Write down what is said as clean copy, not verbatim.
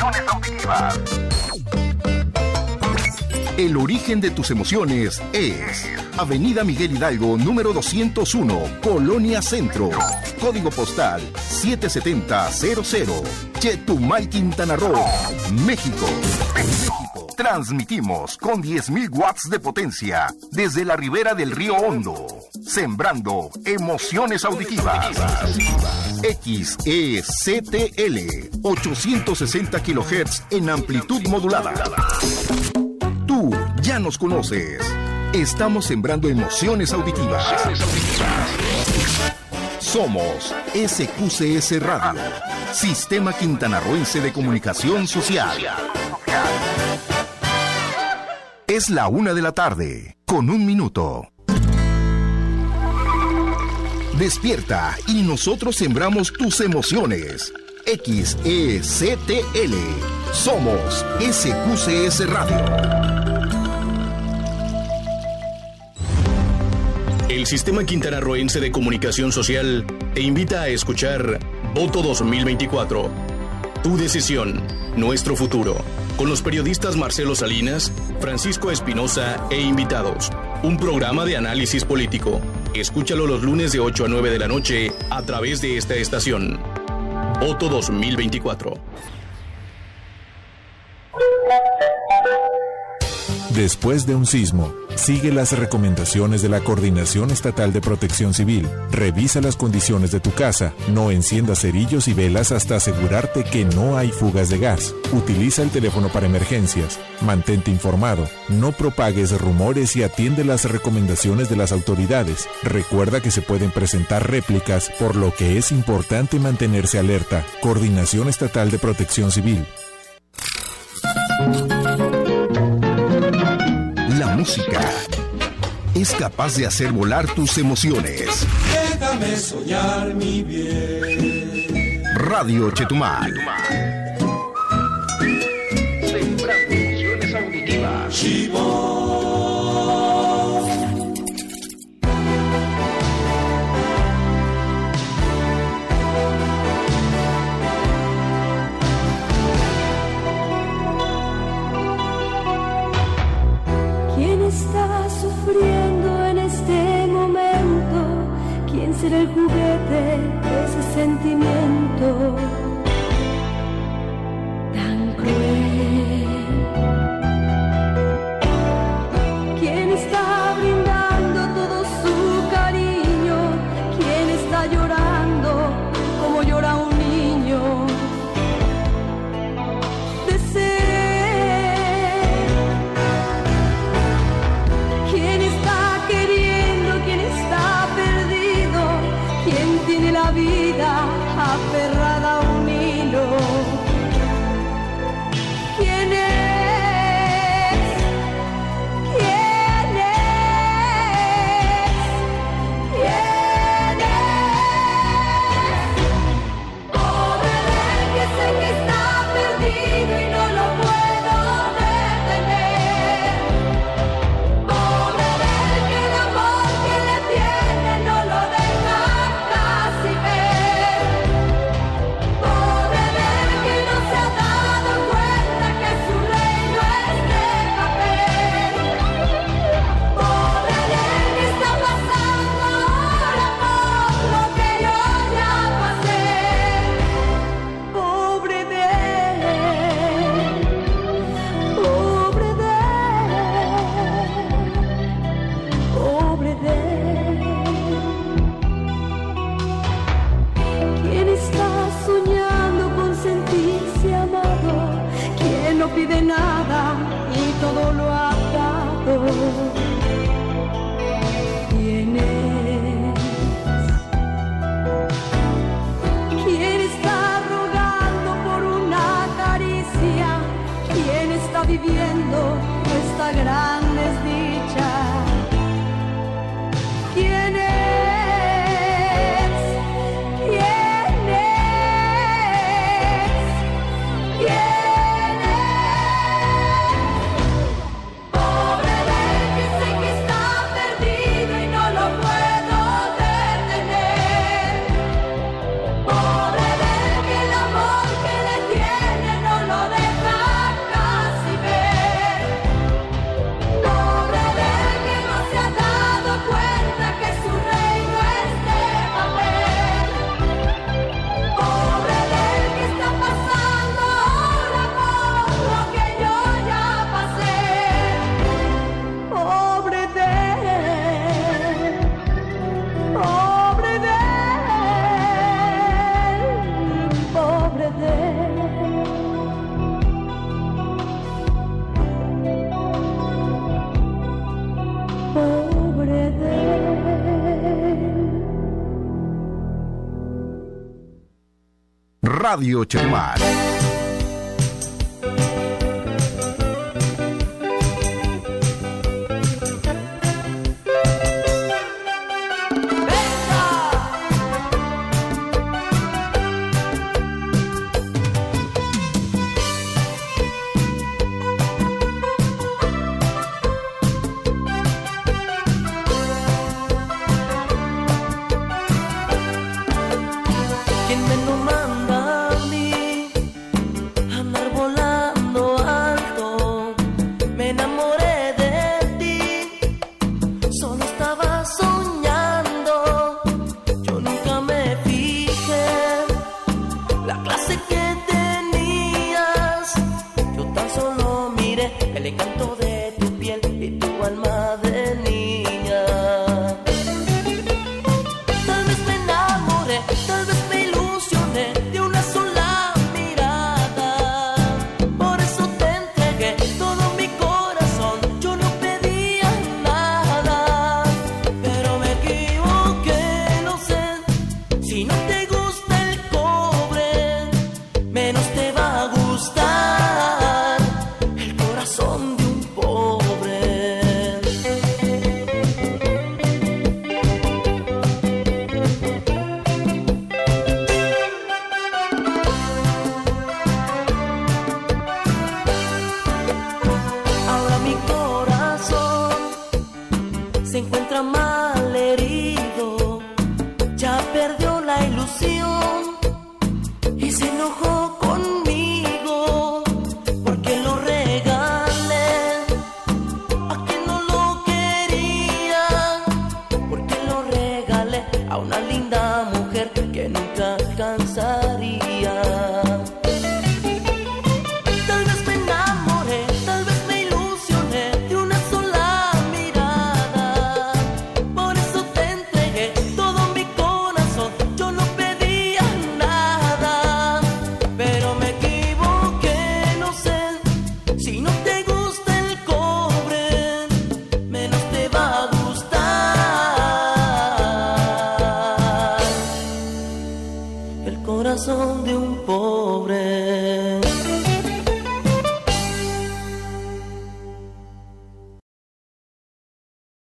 Emociones auditivas. El origen de tus emociones es Avenida Miguel Hidalgo, número 201, Colonia Centro. Código postal 77000. Chetumal, Quintana Roo, México. Transmitimos con 10.000 watts de potencia desde la ribera del río Hondo, sembrando emociones auditivas. XECTL, 860 kHz en amplitud modulada. Tú ya nos conoces. Estamos sembrando emociones auditivas. Somos SQCS Radio, Sistema Quintanarroense de Comunicación Social. Es la 1:00 con 1 minuto. Despierta y nosotros sembramos tus emociones. XECTL. Somos SQCS Radio. El Sistema Quintanarroense de Comunicación Social te invita a escuchar Voto 2024. Tu decisión, nuestro futuro. Con los periodistas Marcelo Salinas, Francisco Espinosa e invitados. Un programa de análisis político. Escúchalo los lunes de 8 a 9 de la noche a través de esta estación. Voto 2024. Después de un sismo, sigue las recomendaciones de la Coordinación Estatal de Protección Civil. Revisa las condiciones de tu casa. No enciendas cerillos y velas hasta asegurarte que no hay fugas de gas. Utiliza el teléfono para emergencias. Mantente informado. No propagues rumores y atiende las recomendaciones de las autoridades. Recuerda que se pueden presentar réplicas, por lo que es importante mantenerse alerta. Coordinación Estatal de Protección Civil. La música es capaz de hacer volar tus emociones. Déjame soñar mi bien. Radio Chetumal. Sembrando emociones auditivas. Chibón. Está sufriendo en este momento. ¿Quién será el juguete de ese sentimiento tan cruel? Radio Chetumal. Corazón de un pobre.